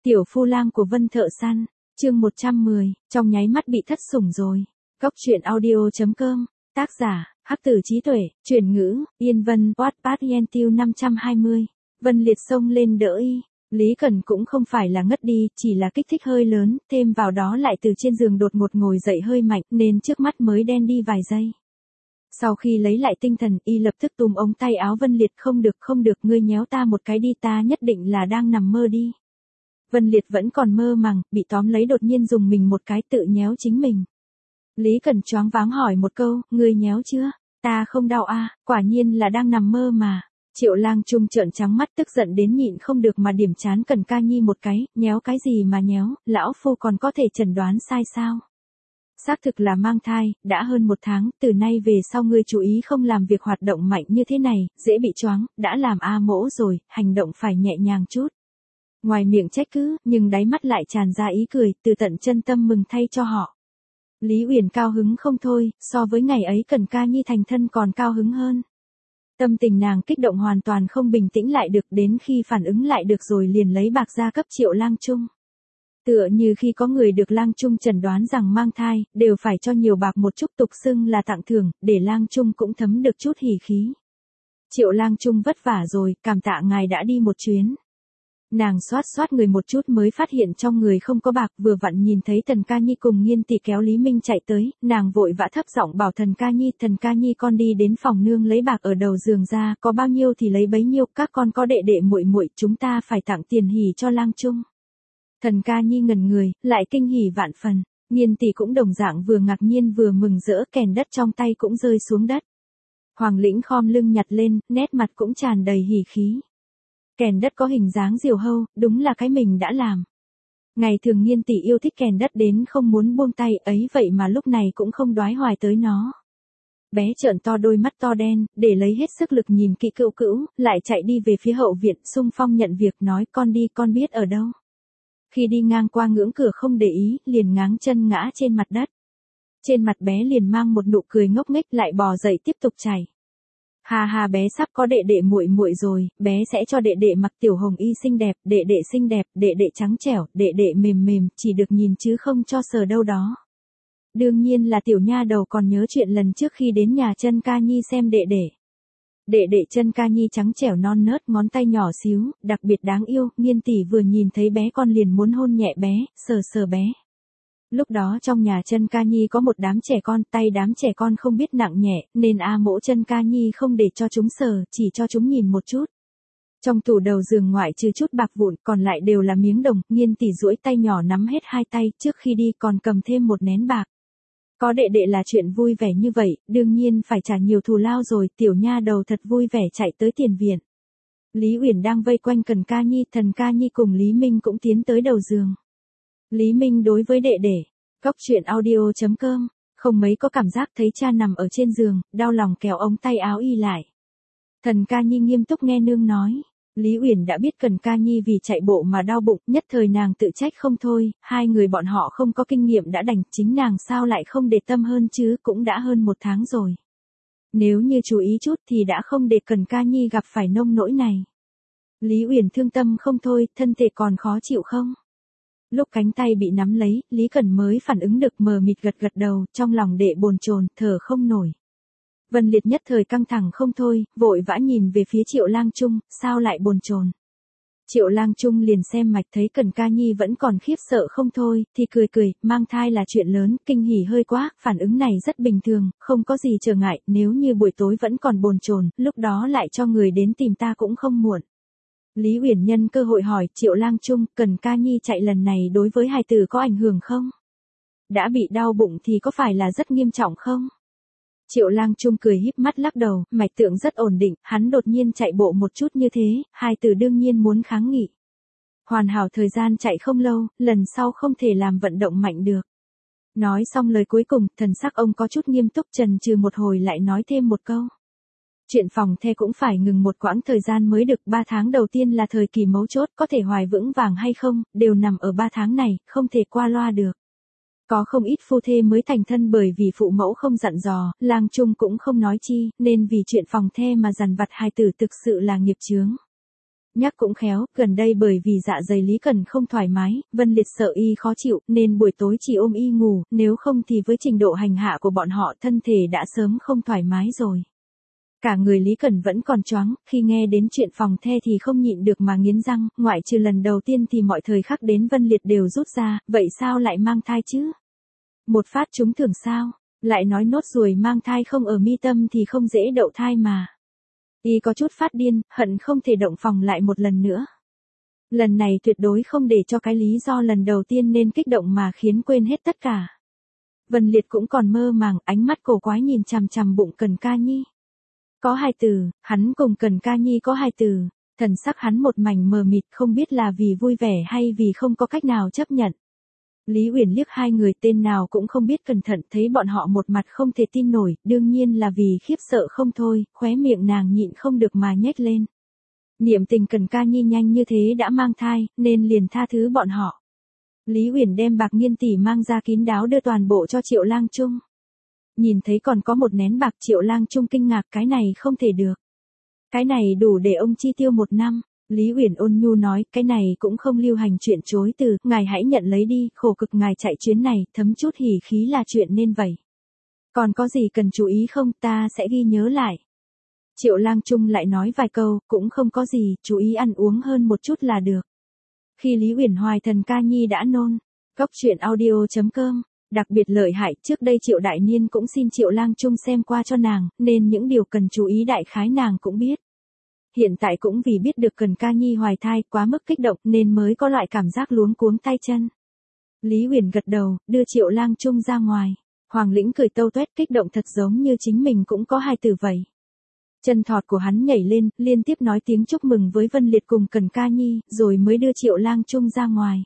Tiểu phu lang của Vân Thợ Săn, chương 110, trong nháy mắt bị thất sủng rồi. Góc truyện audio.com, tác giả, Hắc Tử Trí Tuệ, chuyển ngữ, Yên Vân, Wattpad Yen Tiêu 520. Vân Liệt xông lên đỡ y. Lý Cẩn cũng không phải là ngất đi, chỉ là kích thích hơi lớn, thêm vào đó lại từ trên giường đột ngột ngồi dậy hơi mạnh, nên trước mắt mới đen đi vài giây. Sau khi lấy lại tinh thần, y lập tức túm ống tay áo Vân Liệt, không được, ngươi nhéo ta một cái đi, ta nhất định là đang nằm mơ đi. Vân Liệt vẫn còn mơ màng, bị tóm lấy đột nhiên dùng mình một cái tự nhéo chính mình. Lý Cẩn choáng váng hỏi một câu, ngươi nhéo chưa? Ta không đau à, quả nhiên là đang nằm mơ mà. Triệu Lang Trung trợn trắng mắt tức giận đến nhịn không được mà điểm trán Cẩn Ca Nhi một cái, nhéo cái gì mà nhéo, lão phu còn có thể chẩn đoán sai sao? Xác thực là mang thai, đã hơn 1 tháng, từ nay về sau ngươi chú ý không làm việc hoạt động mạnh như thế này, dễ bị choáng, đã làm A mỗ rồi, hành động phải nhẹ nhàng chút. Ngoài miệng trách cứ, nhưng đáy mắt lại tràn ra ý cười, từ tận chân tâm mừng thay cho họ. Lý Uyển cao hứng không thôi, so với ngày ấy Cẩn Ca Nhi thành thân còn cao hứng hơn. Tâm tình nàng kích động hoàn toàn không bình tĩnh lại được, đến khi phản ứng lại được rồi liền lấy bạc ra cấp Triệu Lang Trung. Tựa như khi có người được Lang Trung chẩn đoán rằng mang thai, đều phải cho nhiều bạc một chút tục xưng là tặng thưởng, để Lang Trung cũng thấm được chút hỉ khí. Triệu Lang Trung vất vả rồi, cảm tạ ngài đã đi một chuyến. Nàng xoát người một chút mới phát hiện trong người không có bạc, vừa vặn nhìn thấy Thần Ca Nhi cùng Nghiên Tỷ kéo Lý Minh chạy tới, nàng vội vã thấp giọng bảo Thần Ca Nhi con đi đến phòng nương lấy bạc ở đầu giường ra, có bao nhiêu thì lấy bấy nhiêu, các con có đệ đệ muội muội, chúng ta phải tặng tiền hỉ cho Lang Trung. Thần Ca Nhi ngẩn người, lại kinh hỉ vạn phần, Nghiên Tỷ cũng đồng dạng vừa ngạc nhiên vừa mừng rỡ, kèn đất trong tay cũng rơi xuống đất. Hoàng Lĩnh khom lưng nhặt lên, nét mặt cũng tràn đầy hỉ khí. Kèn đất có hình dáng diều hâu, đúng là cái mình đã làm. Ngày thường Nghiên Tỷ yêu thích kèn đất đến không muốn buông tay ấy, vậy mà lúc này cũng không đoái hoài tới nó. Bé trợn to đôi mắt to đen, để lấy hết sức lực nhìn kỹ Cữu, lại chạy đi về phía hậu viện, xung phong nhận việc, nói con đi, con biết ở đâu. Khi đi ngang qua ngưỡng cửa không để ý, liền ngáng chân ngã trên mặt đất. Trên mặt bé liền mang một nụ cười ngốc nghếch, lại bò dậy tiếp tục chạy. Ha, bé sắp có đệ đệ muội muội rồi, bé sẽ cho đệ đệ mặc tiểu hồng y xinh đẹp, đệ đệ trắng trẻo, đệ đệ mềm, chỉ được nhìn chứ không cho sờ đâu đó. Đương nhiên là tiểu nha đầu còn nhớ chuyện lần trước khi đến nhà Chân Ca Nhi xem đệ đệ. Đệ đệ Chân Ca Nhi trắng trẻo non nớt, ngón tay nhỏ xíu, đặc biệt đáng yêu, Nghiên Tỷ vừa nhìn thấy bé con liền muốn hôn nhẹ bé, sờ bé. Lúc đó trong nhà Chân Ca Nhi có một đám trẻ con, tay đám trẻ con không biết nặng nhẹ, nên A mỗ Chân Ca Nhi không để cho chúng sờ, chỉ cho chúng nhìn một chút. Trong tủ đầu giường ngoại trừ chút bạc vụn, còn lại đều là miếng đồng, Nghiên Tỷ duỗi tay nhỏ nắm hết 2 tay, trước khi đi còn cầm thêm một nén bạc. Có đệ đệ là chuyện vui vẻ như vậy, đương nhiên phải trả nhiều thù lao rồi, tiểu nha đầu thật vui vẻ chạy tới tiền viện. Lý Uyển đang vây quanh Cẩn Ca Nhi, Thần Ca Nhi cùng Lý Minh cũng tiến tới đầu giường. Lý Minh đối với đệ đệ, góc truyện audio.com, không mấy có cảm giác thấy cha nằm ở trên giường, đau lòng kéo ống tay áo y lại. Thần Ca Nhi nghiêm túc nghe nương nói. Lý Uyển đã biết Cẩn Ca Nhi vì chạy bộ mà đau bụng, nhất thời nàng tự trách không thôi, hai người bọn họ không có kinh nghiệm đã đành, chính nàng sao lại không để tâm hơn chứ, cũng đã hơn 1 tháng rồi. Nếu như chú ý chút thì đã không để Cẩn Ca Nhi gặp phải nông nỗi này. Lý Uyển thương tâm không thôi, thân thể còn khó chịu không? Lúc cánh tay bị nắm lấy, Lý Cẩn mới phản ứng được, mờ mịt gật đầu, trong lòng đệ bồn chồn, thở không nổi. Vân Liệt nhất thời căng thẳng không thôi, vội vã nhìn về phía Triệu Lang Trung, sao lại bồn chồn? Triệu Lang Trung liền xem mạch thấy Cẩn Ca Nhi vẫn còn khiếp sợ không thôi, thì cười, mang thai là chuyện lớn, kinh hỉ hơi quá, phản ứng này rất bình thường, không có gì trở ngại, nếu như buổi tối vẫn còn bồn chồn, lúc đó lại cho người đến tìm ta cũng không muộn. Lý Uyển nhân cơ hội hỏi, Triệu Lang Trung, Cẩn Ca Nhi chạy lần này đối với hài tử có ảnh hưởng không? Đã bị đau bụng thì có phải là rất nghiêm trọng không? Triệu Lang Trung cười híp mắt lắc đầu, mạch tượng rất ổn định, hắn đột nhiên chạy bộ một chút như thế, hài tử đương nhiên muốn kháng nghị. Hoàn hảo thời gian chạy không lâu, lần sau không thể làm vận động mạnh được. Nói xong lời cuối cùng, thần sắc ông có chút nghiêm túc, chần chừ một hồi lại nói thêm một câu. Chuyện phòng the cũng phải ngừng một quãng thời gian mới được, 3 tháng đầu tiên là thời kỳ mấu chốt, có thể hoài vững vàng hay không, đều nằm ở 3 tháng này, không thể qua loa được. Có không ít phu thê mới thành thân bởi vì phụ mẫu không dặn dò, Lang Trung cũng không nói chi, nên vì chuyện phòng the mà dằn vặt hài tử thực sự là nghiệp chướng. Nhắc cũng khéo, gần đây bởi vì dạ dày Lý Cần không thoải mái, Vân Liệt sợ y khó chịu, nên buổi tối chỉ ôm y ngủ, nếu không thì với trình độ hành hạ của bọn họ thân thể đã sớm không thoải mái rồi. Cả người Lý Cần vẫn còn choáng, khi nghe đến chuyện phòng the thì không nhịn được mà nghiến răng, ngoại trừ lần đầu tiên thì mọi thời khắc đến Vân Liệt đều rút ra, vậy sao lại mang thai chứ? Một phát trúng thưởng sao? Lại nói nốt ruồi mang thai không ở mi tâm thì không dễ đậu thai mà. Y có chút phát điên, hận không thể động phòng lại một lần nữa. Lần này tuyệt đối không để cho cái lý do lần đầu tiên nên kích động mà khiến quên hết tất cả. Vân Liệt cũng còn mơ màng, ánh mắt cổ quái nhìn chằm chằm bụng Cần Ca Nhi. Có hai từ, hắn cùng Cần Ca Nhi có hai từ, thần sắc hắn một mảnh mờ mịt không biết là vì vui vẻ hay vì không có cách nào chấp nhận. Lý Uyển liếc hai người tên nào cũng không biết cẩn thận thấy bọn họ một mặt không thể tin nổi, đương nhiên là vì khiếp sợ không thôi, khóe miệng nàng nhịn không được mà nhếch lên. Niệm tình Cần Ca Nhi nhanh như thế đã mang thai, nên liền tha thứ bọn họ. Lý Uyển đem bạc nghiên tỷ mang ra kín đáo đưa toàn bộ cho Triệu Lang Trung. Nhìn thấy còn có một nén bạc, Triệu Lang Trung kinh ngạc, cái này không thể được. Cái này đủ để ông chi tiêu 1 năm. Lý Uyển ôn nhu nói, cái này cũng không lưu hành chuyện chối từ, ngài hãy nhận lấy đi, khổ cực ngài chạy chuyến này, thấm chút hỉ khí là chuyện nên vậy. Còn có gì cần chú ý không, ta sẽ ghi nhớ lại. Triệu Lang Trung lại nói vài câu, cũng không có gì, chú ý ăn uống hơn một chút là được. Khi Lý Uyển hoài Thần Ca Nhi đã nôn, Cóc truyện audio.com, đặc biệt lợi hại, trước đây Triệu Đại Niên cũng xin Triệu Lang Trung xem qua cho nàng, nên những điều cần chú ý đại khái nàng cũng biết. Hiện tại cũng vì biết được Cần Ca Nhi hoài thai quá mức kích động nên mới có loại cảm giác luống cuống tay chân. Lý Uyển gật đầu, đưa Triệu Lang Trung ra ngoài. Hoàng Lĩnh cười tâu tuét kích động thật giống như chính mình cũng có hai từ vậy. Chân thọt của hắn nhảy lên, liên tiếp nói tiếng chúc mừng với Vân Liệt cùng Cần Ca Nhi, rồi mới đưa Triệu Lang Trung ra ngoài.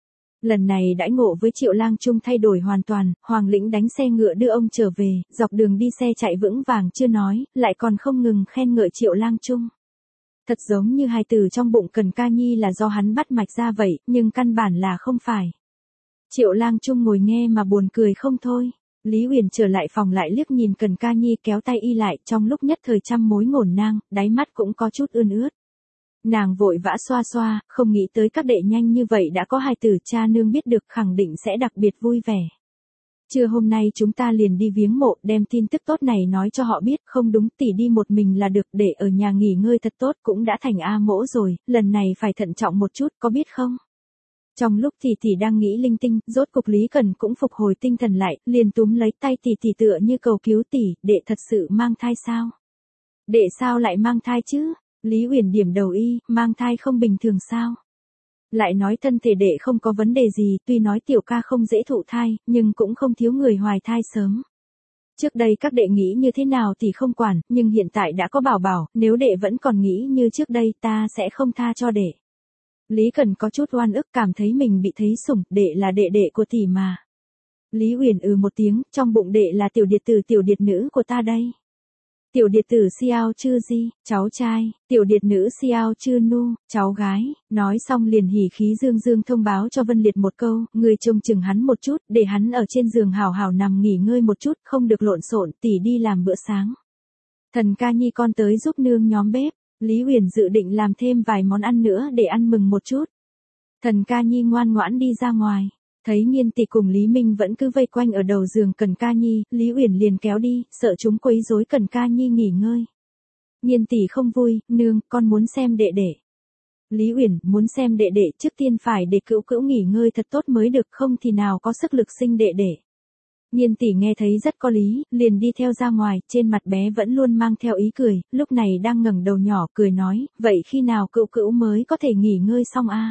Lần này đãi ngộ với Triệu Lang Trung thay đổi hoàn toàn, Hoàng Lĩnh đánh xe ngựa đưa ông trở về, dọc đường đi xe chạy vững vàng chưa nói, lại còn không ngừng khen ngợi Triệu Lang Trung. Thật giống như hai từ trong bụng Cần Ca Nhi là do hắn bắt mạch ra vậy, nhưng căn bản là không phải. Triệu Lang Trung ngồi nghe mà buồn cười không thôi. Lý Uyển trở lại phòng lại liếc nhìn Cần Ca Nhi kéo tay y lại, trong lúc nhất thời trăm mối ngổn ngang, đáy mắt cũng có chút ươn ướt. Nàng vội vã xoa xoa, không nghĩ tới các đệ nhanh như vậy đã có hai từ, cha nương biết được khẳng định sẽ đặc biệt vui vẻ. Trưa hôm nay chúng ta liền đi viếng mộ, đem tin tức tốt này nói cho họ biết, không đúng tỷ đi một mình là được, để ở nhà nghỉ ngơi thật tốt, cũng đã thành A mỗ rồi, lần này phải thận trọng một chút, có biết không? Trong lúc tỷ đang nghĩ linh tinh, rốt cục Lý Cần cũng phục hồi tinh thần lại, liền túm lấy tay tỷ tựa như cầu cứu tỷ, đệ thật sự mang thai sao? Đệ sao lại mang thai chứ? Lý Uyển điểm đầu y, mang thai không bình thường sao? Lại nói thân thể đệ không có vấn đề gì, tuy nói tiểu ca không dễ thụ thai, nhưng cũng không thiếu người hoài thai sớm. Trước đây các đệ nghĩ như thế nào thì không quản, nhưng hiện tại đã có bảo bảo, nếu đệ vẫn còn nghĩ như trước đây ta sẽ không tha cho đệ. Lý Cần có chút oan ức, cảm thấy mình bị thấy sủng, đệ là đệ của tỷ mà. Lý Uyển một tiếng, trong bụng đệ là tiểu điệt tử tiểu điệt nữ của ta đây. Tiểu điệt tử Xiao Chư Di, cháu trai, tiểu điệt nữ Xiao Chư Nu, cháu gái, nói xong liền hỉ khí dương dương thông báo cho Vân Liệt một câu, người trông chừng hắn một chút, để hắn ở trên giường hào hào nằm nghỉ ngơi một chút, không được lộn xộn, tỷ đi làm bữa sáng. Thần Ca Nhi con tới giúp nương nhóm bếp, Lý Uyển dự định làm thêm vài món ăn nữa để ăn mừng một chút. Thần Ca Nhi ngoan ngoãn đi ra ngoài. Thấy Nghiên tỷ cùng Lý Minh vẫn cứ vây quanh ở đầu giường Cần Ca Nhi, Lý Uyển liền kéo đi, sợ chúng quấy rối Cần Ca Nhi nghỉ ngơi. Nghiên tỷ không vui, nương, con muốn xem đệ đệ. Lý Uyển, muốn xem đệ đệ trước tiên phải để cữu cữu nghỉ ngơi thật tốt mới được, không thì nào có sức lực sinh đệ đệ. Nghiên tỷ nghe thấy rất có lý, liền đi theo ra ngoài, trên mặt bé vẫn luôn mang theo ý cười, lúc này đang ngẩng đầu nhỏ cười nói, vậy khi nào cữu cữu mới có thể nghỉ ngơi xong a?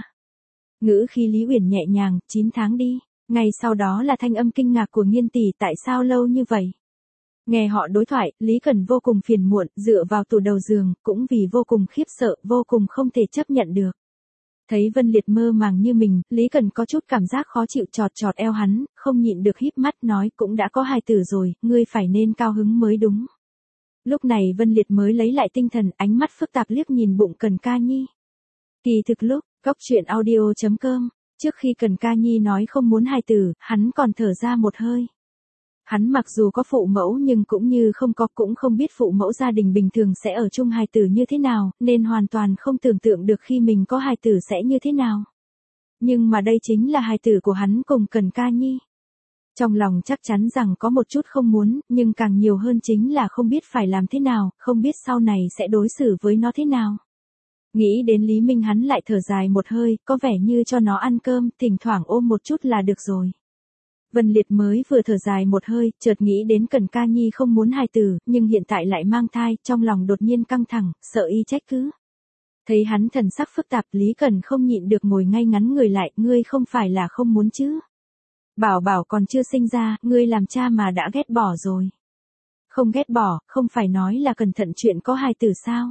Ngữ khi Lý Uyển nhẹ nhàng, 9 tháng đi. Ngay sau đó là thanh âm kinh ngạc của Nghiên tỷ, tại sao lâu như vậy? Nghe họ đối thoại, Lý Cần vô cùng phiền muộn, dựa vào tủ đầu giường, cũng vì vô cùng khiếp sợ, vô cùng không thể chấp nhận được. Thấy Vân Liệt mơ màng như mình, Lý Cần có chút cảm giác khó chịu, chọt eo hắn, không nhịn được híp mắt nói, cũng đã có hai từ rồi, ngươi phải nên cao hứng mới đúng. Lúc này Vân Liệt mới lấy lại tinh thần, ánh mắt phức tạp liếc nhìn bụng Cần Ca Nhi. Kỳ thực lúc, Cóc truyện audio.com, trước khi Cần Ca Nhi nói không muốn hai từ, hắn còn thở ra một hơi. Hắn mặc dù có phụ mẫu nhưng cũng như không có, cũng không biết phụ mẫu gia đình bình thường sẽ ở chung hài tử như thế nào, nên hoàn toàn không tưởng tượng được khi mình có hài tử sẽ như thế nào. Nhưng mà đây chính là hài tử của hắn cùng Cần Ca Nhi. Trong lòng chắc chắn rằng có một chút không muốn, nhưng càng nhiều hơn chính là không biết phải làm thế nào, không biết sau này sẽ đối xử với nó thế nào. Nghĩ đến Lý Minh hắn lại thở dài một hơi, có vẻ như cho nó ăn cơm, thỉnh thoảng ôm một chút là được rồi. Vân Liệt mới vừa thở dài một hơi, chợt nghĩ đến Cần Ca Nhi không muốn hài tử, nhưng hiện tại lại mang thai, trong lòng đột nhiên căng thẳng, sợ y trách cứ. Thấy hắn thần sắc phức tạp, Lý Cần không nhịn được ngồi ngay ngắn người lại, ngươi không phải là không muốn chứ? Bảo Bảo còn chưa sinh ra, ngươi làm cha mà đã ghét bỏ rồi. Không ghét bỏ, không phải nói là cẩn thận chuyện có hài tử sao?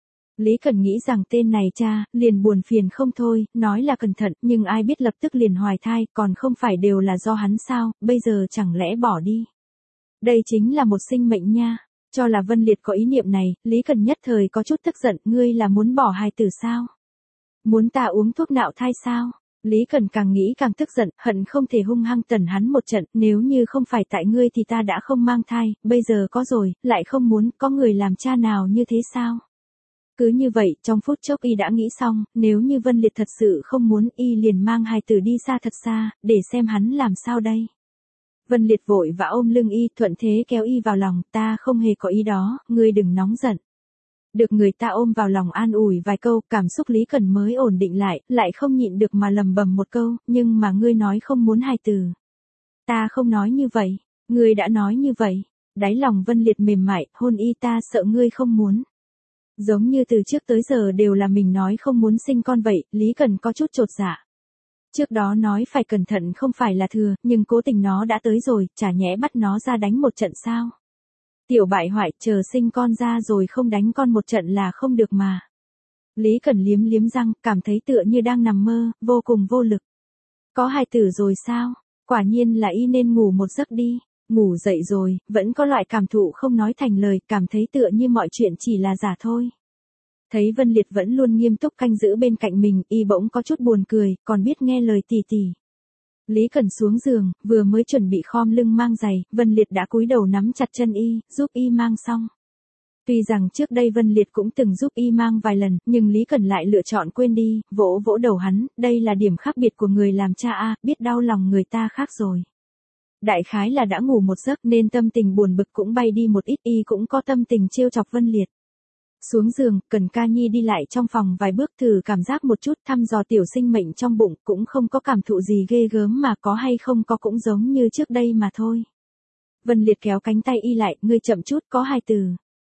Lý Cần nghĩ rằng tên này cha, liền buồn phiền không thôi, nói là cẩn thận, nhưng ai biết lập tức liền hoài thai, còn không phải đều là do hắn sao, bây giờ chẳng lẽ bỏ đi. Đây chính là một sinh mệnh nha. Cho là Vân Liệt có ý niệm này, Lý Cần nhất thời có chút tức giận, ngươi là muốn bỏ hài tử sao? Muốn ta uống thuốc nạo thai sao? Lý Cần càng nghĩ càng tức giận, hận không thể hung hăng tẩn hắn một trận, nếu như không phải tại ngươi thì ta đã không mang thai, bây giờ có rồi, lại không muốn, có người làm cha nào như thế sao? Cứ như vậy, trong phút chốc y đã nghĩ xong, nếu như Vân Liệt thật sự không muốn, y liền mang hài tử đi xa thật xa, để xem hắn làm sao đây. Vân Liệt vội vã ôm lưng y, thuận thế kéo y vào lòng, ta không hề có ý đó, ngươi đừng nóng giận. Được người ta ôm vào lòng an ủi vài câu, cảm xúc Lý Cần mới ổn định lại không nhịn được mà lầm bầm một câu, nhưng mà ngươi nói không muốn hài tử. Ta không nói như vậy, ngươi đã nói như vậy. Đáy lòng Vân Liệt mềm mại, hôn y, ta sợ ngươi không muốn. Giống như từ trước tới giờ đều là mình nói không muốn sinh con vậy, Lý Cần có chút chột dạ. Trước đó nói phải cẩn thận không phải là thừa, nhưng cố tình nó đã tới rồi, chả nhẽ bắt nó ra đánh một trận sao. Tiểu bại hoại, chờ sinh con ra rồi không đánh con một trận là không được mà. Lý Cần liếm liếm răng, cảm thấy tựa như đang nằm mơ, vô cùng vô lực. Có hài tử rồi sao? Quả nhiên là y nên ngủ một giấc đi. Ngủ dậy rồi, vẫn có loại cảm thụ không nói thành lời, cảm thấy tựa như mọi chuyện chỉ là giả thôi. Thấy Vân Liệt vẫn luôn nghiêm túc canh giữ bên cạnh mình, y bỗng có chút buồn cười, còn biết nghe lời tỉ tỉ. Lý Cần xuống giường, vừa mới chuẩn bị khom lưng mang giày, Vân Liệt đã cúi đầu nắm chặt chân y, giúp y mang xong. Tuy rằng trước đây Vân Liệt cũng từng giúp y mang vài lần, nhưng Lý Cần lại lựa chọn quên đi, vỗ vỗ đầu hắn, đây là điểm khác biệt của người làm cha a, biết đau lòng người ta khác rồi. Đại khái là đã ngủ một giấc nên tâm tình buồn bực cũng bay đi một ít, y cũng có tâm tình trêu chọc Vân Liệt. Xuống giường, Cần Ca Nhi đi lại trong phòng vài bước thử cảm giác một chút, thăm dò tiểu sinh mệnh trong bụng, cũng không có cảm thụ gì ghê gớm mà có hay không có cũng giống như trước đây mà thôi. Vân Liệt kéo cánh tay y lại, ngươi chậm chút, có hài tử.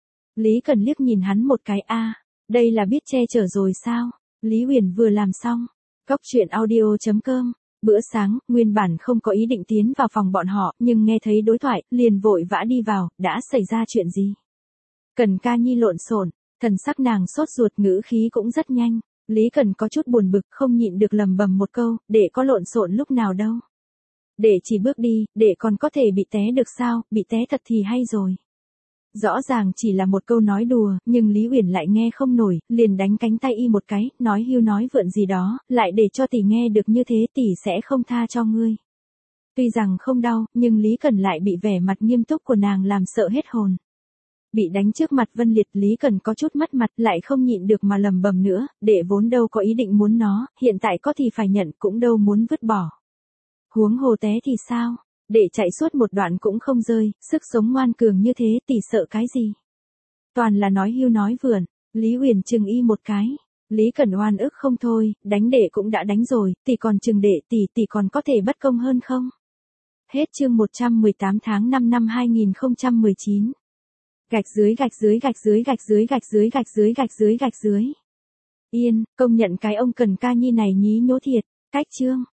Lý Cần liếc nhìn hắn một cái, đây là biết che chở rồi sao? Lý Huyền vừa làm xong. Cóc truyện audio.com. Bữa sáng, nguyên bản không có ý định tiến vào phòng bọn họ, nhưng nghe thấy đối thoại, liền vội vã đi vào, đã xảy ra chuyện gì? Cần Ca Nhi lộn xộn, thần sắc nàng sốt ruột, ngữ khí cũng rất nhanh. Lý Cần có chút buồn bực, không nhịn được lầm bầm một câu, để có lộn xộn lúc nào đâu. Để chỉ bước đi, để còn có thể bị té được sao, bị té thật thì hay rồi. Rõ ràng chỉ là một câu nói đùa, nhưng Lý Uyển lại nghe không nổi, liền đánh cánh tay y một cái, nói hưu nói vượn gì đó, lại để cho tỷ nghe được như thế tỷ sẽ không tha cho ngươi. Tuy rằng không đau, nhưng Lý Cần lại bị vẻ mặt nghiêm túc của nàng làm sợ hết hồn. Bị đánh trước mặt Vân Liệt, Lý Cần có chút mất mặt, lại không nhịn được mà lầm bầm nữa, để vốn đâu có ý định muốn nó, hiện tại có thì phải nhận, cũng đâu muốn vứt bỏ. Huống hồ té thì sao? Để chạy suốt một đoạn cũng không rơi, sức sống ngoan cường như thế tỷ sợ cái gì? Toàn là nói hưu nói vượn, Lý Huyền chừng y một cái. Lý Cần oan ức không thôi, đánh đệ cũng đã đánh rồi, tỷ còn chừng đệ, tỷ còn có thể bất công hơn không? Hết chương 118 tháng 5 năm 2019. Gạch dưới gạch dưới gạch dưới gạch dưới gạch dưới gạch dưới gạch dưới gạch dưới. Yên, công nhận cái ông Cần Ca Nhi này nhí nhố thiệt, cách chương.